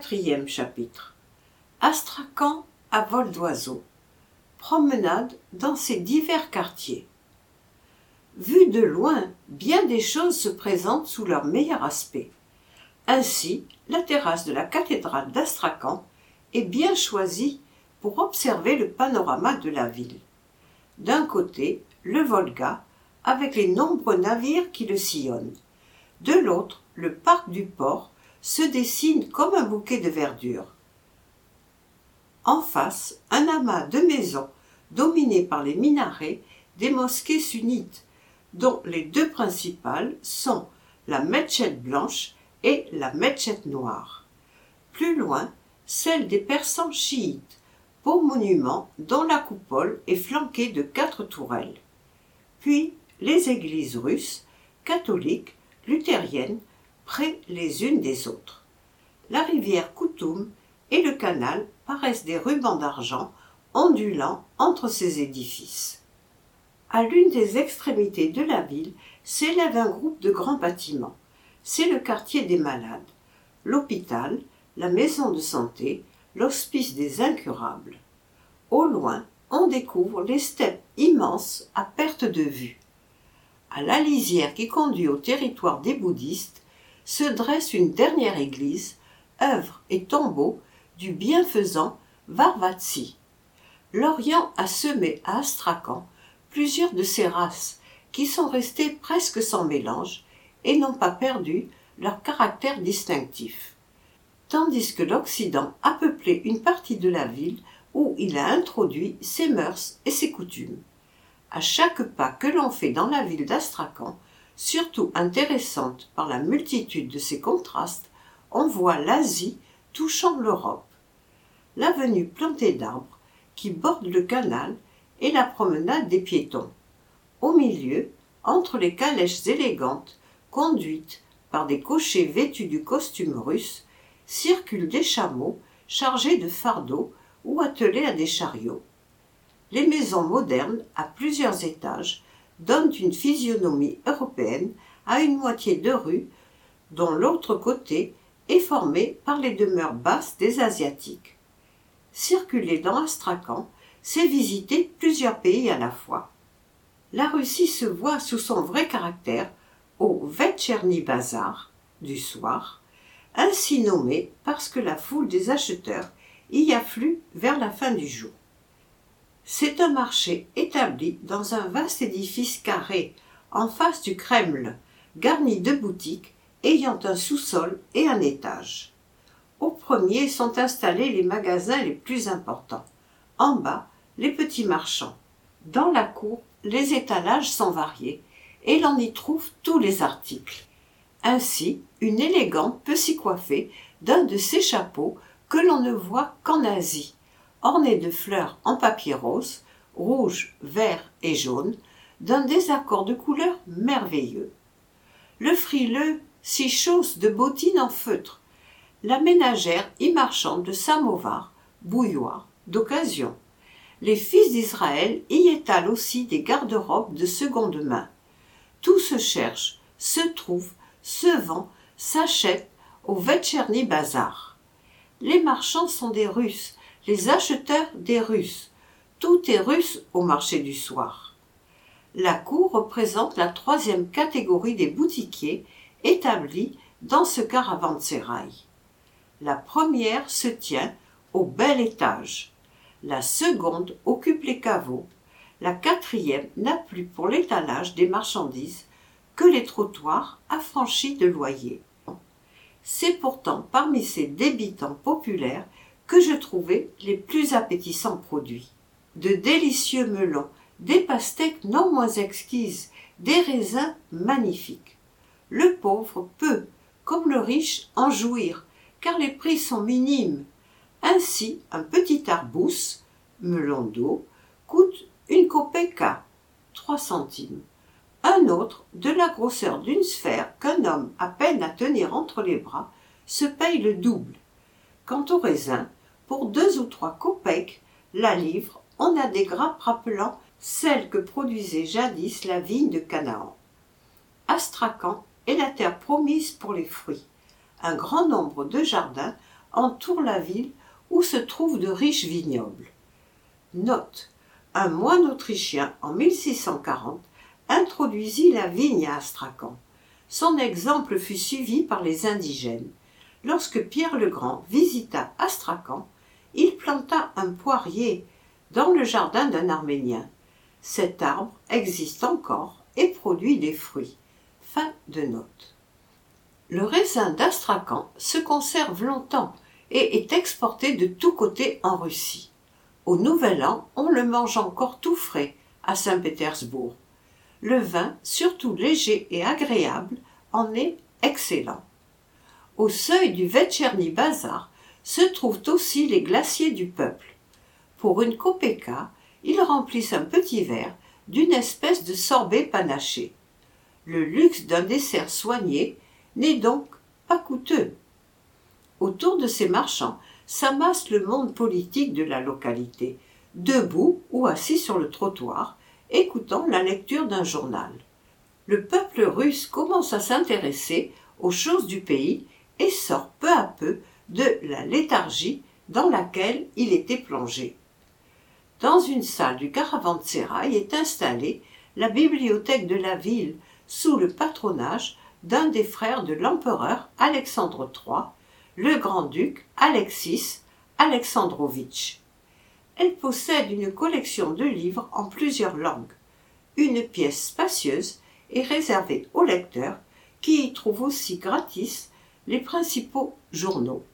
Quatrième chapitre. Astrakhan à vol d'oiseau. Promenade dans ses divers quartiers. Vu de loin, bien des choses se présentent sous leur meilleur aspect. Ainsi, la terrasse de la cathédrale d'Astrakhan est bien choisie pour observer le panorama de la ville. D'un côté, le Volga, avec les nombreux navires qui le sillonnent. De l'autre, le parc du port se dessine comme un bouquet de verdure. En face, un amas de maisons dominées par les minarets des mosquées sunnites, dont les deux principales sont la Metchette blanche et la Metchette noire. Plus loin, celle des persans chiites, beau monument dont la coupole est flanquée de 4 tourelles. Puis les églises russes, catholiques, luthériennes, près les unes des autres. La rivière Koutoum et le canal paraissent des rubans d'argent ondulant entre ces édifices. À l'une des extrémités de la ville s'élève un groupe de grands bâtiments. C'est le quartier des malades, l'hôpital, la maison de santé, l'hospice des incurables. Au loin, on découvre les steppes immenses à perte de vue. À la lisière qui conduit au territoire des bouddhistes se dresse une dernière église, œuvre et tombeau du bienfaisant Varvatsi. L'Orient a semé à Astrakhan plusieurs de ces races qui sont restées presque sans mélange et n'ont pas perdu leur caractère distinctif. Tandis que l'Occident a peuplé une partie de la ville où il a introduit ses mœurs et ses coutumes. À chaque pas que l'on fait dans la ville d'Astrakhan, surtout intéressante par la multitude de ses contrastes, on voit l'Asie touchant l'Europe. L'avenue plantée d'arbres qui borde le canal et la promenade des piétons. Au milieu, entre les calèches élégantes, conduites par des cochers vêtus du costume russe, circulent des chameaux chargés de fardeaux ou attelés à des chariots. Les maisons modernes, à plusieurs étages, donnent une physionomie européenne à une moitié de rue, dont l'autre côté est formé par les demeures basses des Asiatiques. Circuler dans Astrakhan, c'est visiter plusieurs pays à la fois. La Russie se voit sous son vrai caractère au Vetcherny Bazar du soir, ainsi nommé parce que la foule des acheteurs y afflue vers la fin du jour. C'est un marché établi dans un vaste édifice carré en face du Kremlin, garni de boutiques ayant un sous-sol et un étage. Au premier sont installés les magasins les plus importants. En bas, les petits marchands. Dans la cour, les étalages sont variés et l'on y trouve tous les articles. Ainsi, une élégante peut s'y coiffer d'un de ces chapeaux que l'on ne voit qu'en Asie, orné de fleurs en papier rose, rouge, vert et jaune, d'un désaccord de couleurs merveilleux. Le frileux s'y chausse de bottines en feutre, la ménagère y marchande de samovars, bouilloires, d'occasion. Les fils d'Israël y étalent aussi des garde-robes de seconde main. Tout se cherche, se trouve, se vend, s'achète au Vetcherny Bazar. Les marchands sont des Russes, les acheteurs des Russes. Tout est russe au marché du soir. La cour représente la 3e catégorie des boutiquiers établis dans ce caravansérail. La première se tient au bel étage. La seconde occupe les caveaux. La 4e n'a plus pour l'étalage des marchandises que les trottoirs affranchis de loyers. C'est pourtant parmi ces débitants populaires que je trouvais les plus appétissants produits. De délicieux melons, des pastèques non moins exquises, des raisins magnifiques. Le pauvre peut, comme le riche, en jouir, car les prix sont minimes. Ainsi, un petit arbousse, melon d'eau, coûte 1 kopeka, 3 centimes. Un autre, de la grosseur d'une sphère qu'un homme a peine à tenir entre les bras, se paye le double. Quant aux raisins, pour 2 ou 3 kopeks la livre, on a des grappes rappelant celles que produisait jadis la vigne de Canaan. Astrakhan est la terre promise pour les fruits. Un grand nombre de jardins entourent la ville où se trouvent de riches vignobles. Note: un moine autrichien en 1640 introduisit la vigne à Astrakhan. Son exemple fut suivi par les indigènes. Lorsque Pierre le Grand visita Astrakhan, il planta un poirier dans le jardin d'un Arménien. Cet arbre existe encore et produit des fruits. Fin de note. Le raisin d'Astrakhan se conserve longtemps et est exporté de tous côtés en Russie. Au Nouvel An, on le mange encore tout frais à Saint-Pétersbourg. Le vin, surtout léger et agréable, en est excellent. Au seuil du Vetcherny Bazar se trouvent aussi les glaciers du peuple. Pour une kopeka, ils remplissent un petit verre d'une espèce de sorbet panaché. Le luxe d'un dessert soigné n'est donc pas coûteux. Autour de ces marchands s'amasse le monde politique de la localité, debout ou assis sur le trottoir, écoutant la lecture d'un journal. Le peuple russe commence à s'intéresser aux choses du pays et sort peu à peu de la léthargie dans laquelle il était plongé. Dans une salle du caravansérail est installée la bibliothèque de la ville sous le patronage d'un des frères de l'empereur Alexandre III, le grand-duc Alexis Alexandrovitch. Elle possède une collection de livres en plusieurs langues. Une pièce spacieuse est réservée aux lecteurs qui y trouvent aussi gratis les principaux journaux.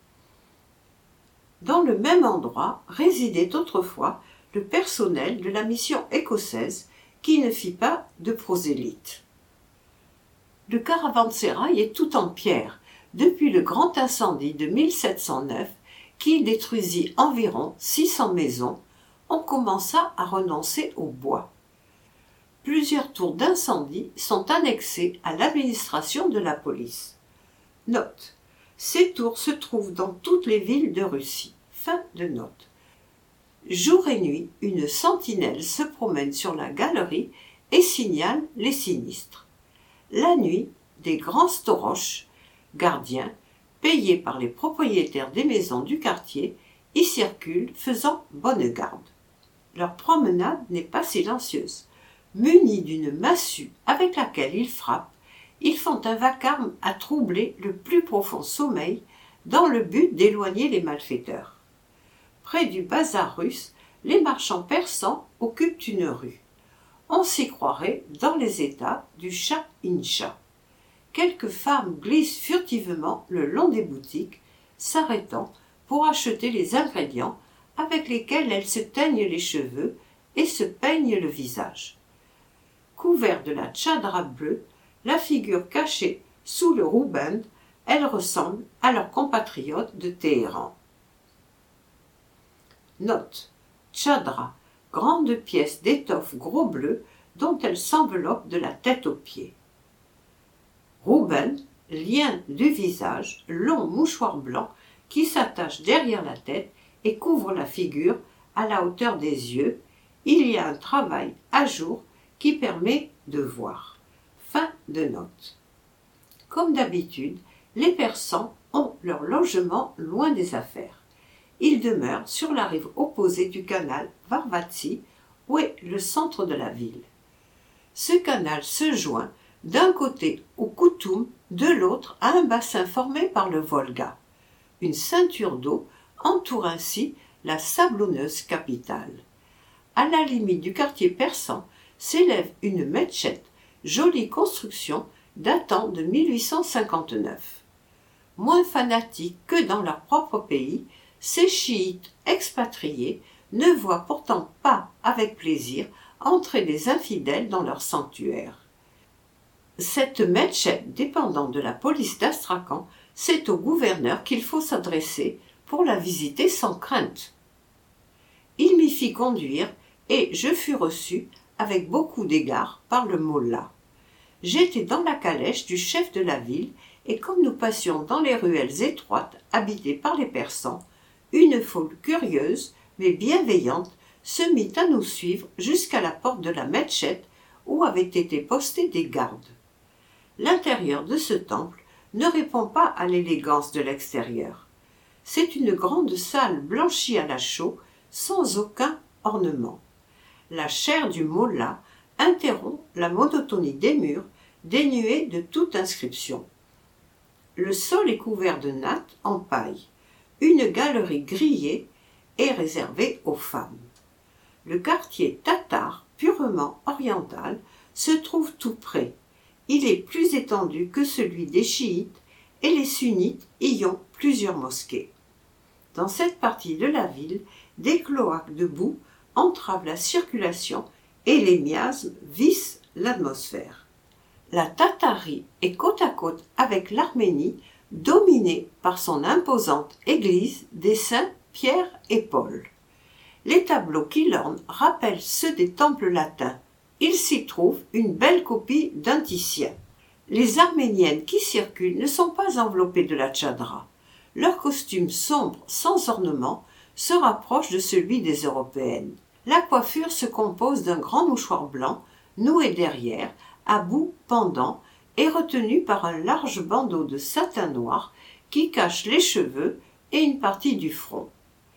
Dans le même endroit résidait autrefois le personnel de la mission écossaise qui ne fit pas de prosélyte. Le caravansérail est tout en pierre depuis le grand incendie de 1709 qui détruisit environ 600 maisons. On commença à renoncer au bois. Plusieurs tours d'incendie sont annexées à l'administration de la police. Note: ces tours se trouvent dans toutes les villes de Russie. Fin de note. Jour et nuit, une sentinelle se promène sur la galerie et signale les sinistres. La nuit, des grands storoches, gardiens, payés par les propriétaires des maisons du quartier, y circulent faisant bonne garde. Leur promenade n'est pas silencieuse. Munis d'une massue avec laquelle ils frappent, ils font un vacarme à troubler le plus profond sommeil dans le but d'éloigner les malfaiteurs. Près du bazar russe, les marchands persans occupent une rue. On s'y croirait dans les états du Shah-in-Shah. Quelques femmes glissent furtivement le long des boutiques, s'arrêtant pour acheter les ingrédients avec lesquels elles se teignent les cheveux et se peignent le visage. Couvert de la tchadra bleue, la figure cachée sous le rouband, elles ressemblent à leurs compatriotes de Téhéran. Note: tchadra, grande pièce d'étoffe gros bleu dont elle s'enveloppe de la tête aux pieds. Rouband, lien du visage, long mouchoir blanc qui s'attache derrière la tête et couvre la figure à la hauteur des yeux. Il y a un travail à jour qui permet de voir. Fin de note. Comme d'habitude, les Persans ont leur logement loin des affaires. Ils demeurent sur la rive opposée du canal Varvatsi, où est le centre de la ville. Ce canal se joint d'un côté au Koutoum, de l'autre à un bassin formé par le Volga. Une ceinture d'eau entoure ainsi la sablonneuse capitale. À la limite du quartier persan s'élève une metchette, jolie construction datant de 1859. Moins fanatiques que dans leur propre pays, ces chiites expatriés ne voient pourtant pas avec plaisir entrer les infidèles dans leur sanctuaire. Cette metchette dépendant de la police d'Astrakhan, c'est au gouverneur qu'il faut s'adresser pour la visiter sans crainte. Il m'y fit conduire et je fus reçu avec beaucoup d'égards par le mollah. J'étais dans la calèche du chef de la ville et comme nous passions dans les ruelles étroites habitées par les Persans, une foule curieuse mais bienveillante se mit à nous suivre jusqu'à la porte de la metchette où avaient été postés des gardes. L'intérieur de ce temple ne répond pas à l'élégance de l'extérieur. C'est une grande salle blanchie à la chaux, sans aucun ornement. La chaire du mollah interrompt la monotonie des murs, dénués de toute inscription. Le sol est couvert de nattes en paille. Une galerie grillée est réservée aux femmes. Le quartier tatar, purement oriental, se trouve tout près. Il est plus étendu que celui des chiites et les sunnites y ont plusieurs mosquées. Dans cette partie de la ville, des cloaques de boue entravent la circulation et les miasmes vissent l'atmosphère. La Tatarie est côte à côte avec l'Arménie, dominée par son imposante église des saints Pierre et Paul. Les tableaux qui l'ornent rappellent ceux des temples latins. Il s'y trouve une belle copie d'un Titien. Les Arméniennes qui circulent ne sont pas enveloppées de la tchadra. Leur costume sombre, sans ornement, se rapproche de celui des Européennes. La coiffure se compose d'un grand mouchoir blanc, noué derrière, à bout pendant, et retenu par un large bandeau de satin noir qui cache les cheveux et une partie du front.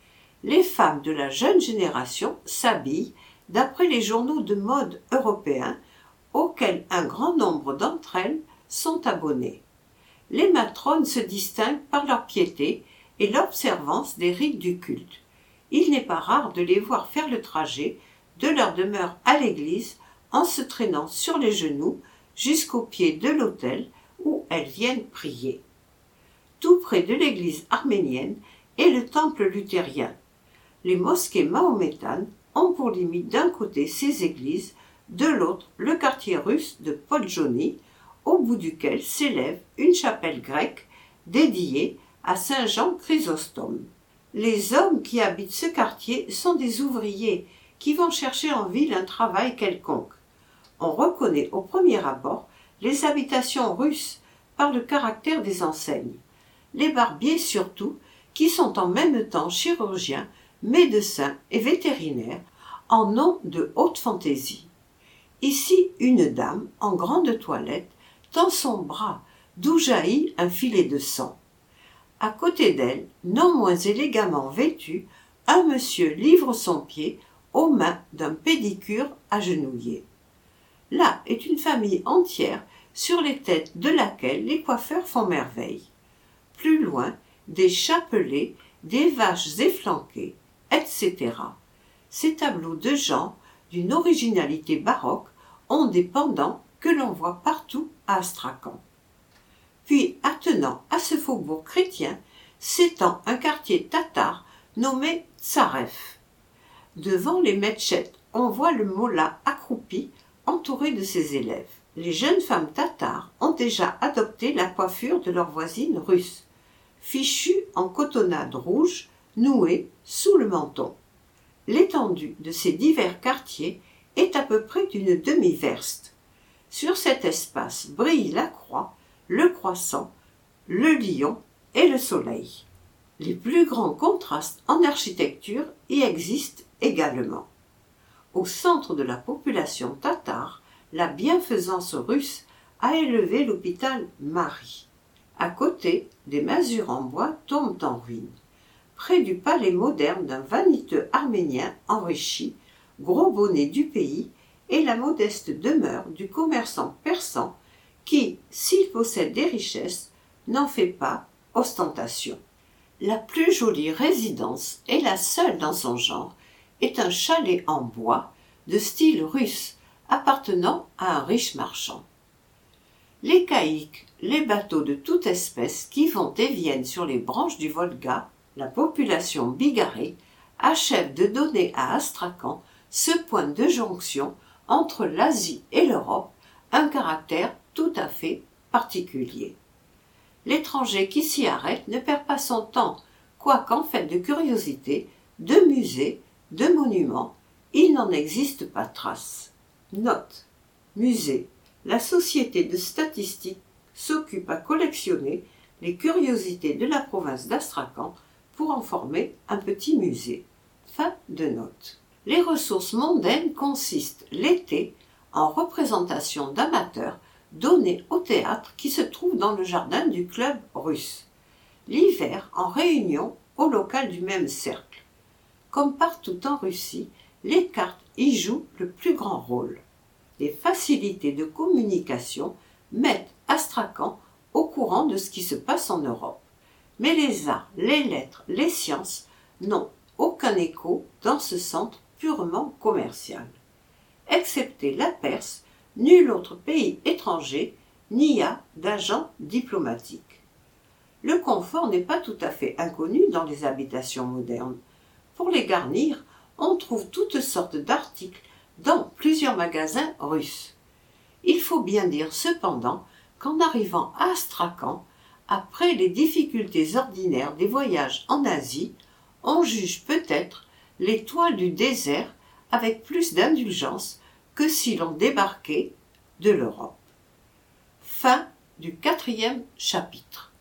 Les femmes de la jeune génération s'habillent d'après les journaux de mode européens auxquels un grand nombre d'entre elles sont abonnées. Les matrones se distinguent par leur piété et l'observance des rites du culte. Il n'est pas rare de les voir faire le trajet de leur demeure à l'église en se traînant sur les genoux jusqu'au pied de l'autel où elles viennent prier. Tout près de l'église arménienne est le temple luthérien. Les mosquées mahométanes ont pour limite d'un côté ces églises, de l'autre le quartier russe de Podjony, au bout duquel s'élève une chapelle grecque dédiée à saint Jean Chrysostome. Les hommes qui habitent ce quartier sont des ouvriers qui vont chercher en ville un travail quelconque. On reconnaît au premier abord les habitations russes par le caractère des enseignes. Les barbiers surtout, qui sont en même temps chirurgiens, médecins et vétérinaires, en ont de haute fantaisie. Ici, une dame, en grande toilette, tend son bras, d'où jaillit un filet de sang. À côté d'elle, non moins élégamment vêtu, un monsieur livre son pied aux mains d'un pédicure agenouillé. Là est une famille entière sur les têtes de laquelle les coiffeurs font merveille. Plus loin, des chapelets, des vaches efflanquées, etc. Ces tableaux de genre, d'une originalité baroque, ont des pendants que l'on voit partout à Astrakhan. Puis, attenant à ce faubourg chrétien, s'étend un quartier tatar nommé Tsarev. Devant les metchettes, on voit le mollah accroupi, entouré de ses élèves. Les jeunes femmes tatares ont déjà adopté la coiffure de leurs voisines russes, fichues en cotonnade rouge, nouée sous le menton. L'étendue de ces divers quartiers est à peu près d'une demi-verste. Sur cet espace brillent la croix, le croissant, le lion et le soleil. Les plus grands contrastes en architecture y existent également. Au centre de la population tatare, la bienfaisance russe a élevé l'hôpital Marie. À côté, des masures en bois tombent en ruine. Près du palais moderne d'un vaniteux arménien enrichi, gros bonnet du pays, est la modeste demeure du commerçant persan qui, s'il possède des richesses, n'en fait pas ostentation. La plus jolie résidence, et la seule dans son genre, est un chalet en bois de style russe appartenant à un riche marchand. Les caïques, les bateaux de toute espèce qui vont et viennent sur les branches du Volga, la population bigarrée, achève de donner à Astrakhan ce point de jonction entre l'Asie et l'Europe, un caractère tout à fait particulier. L'étranger qui s'y arrête ne perd pas son temps, quoiqu'en fait de curiosités, de musées, de monuments, il n'en existe pas trace. Note. Musée. La société de statistique s'occupe à collectionner les curiosités de la province d'Astrakhan pour en former un petit musée. Fin de note. Les ressources mondaines consistent l'été en représentations d'amateurs données au théâtre qui se trouve dans le jardin du club russe. L'hiver en réunions au local du même cercle. Comme partout en Russie, les cartes y jouent le plus grand rôle. Les facilités de communication mettent Astrakhan au courant de ce qui se passe en Europe. Mais les arts, les lettres, les sciences n'ont aucun écho dans ce centre purement commercial. Excepté la Perse, nul autre pays étranger n'y a d'agent diplomatique. Le confort n'est pas tout à fait inconnu dans les habitations modernes. Pour les garnir, on trouve toutes sortes d'articles dans plusieurs magasins russes. Il faut bien dire cependant qu'en arrivant à Astrakhan, après les difficultés ordinaires des voyages en Asie, on juge peut-être les toiles du désert avec plus d'indulgence que si l'on débarquait de l'Europe. Fin du 4e chapitre.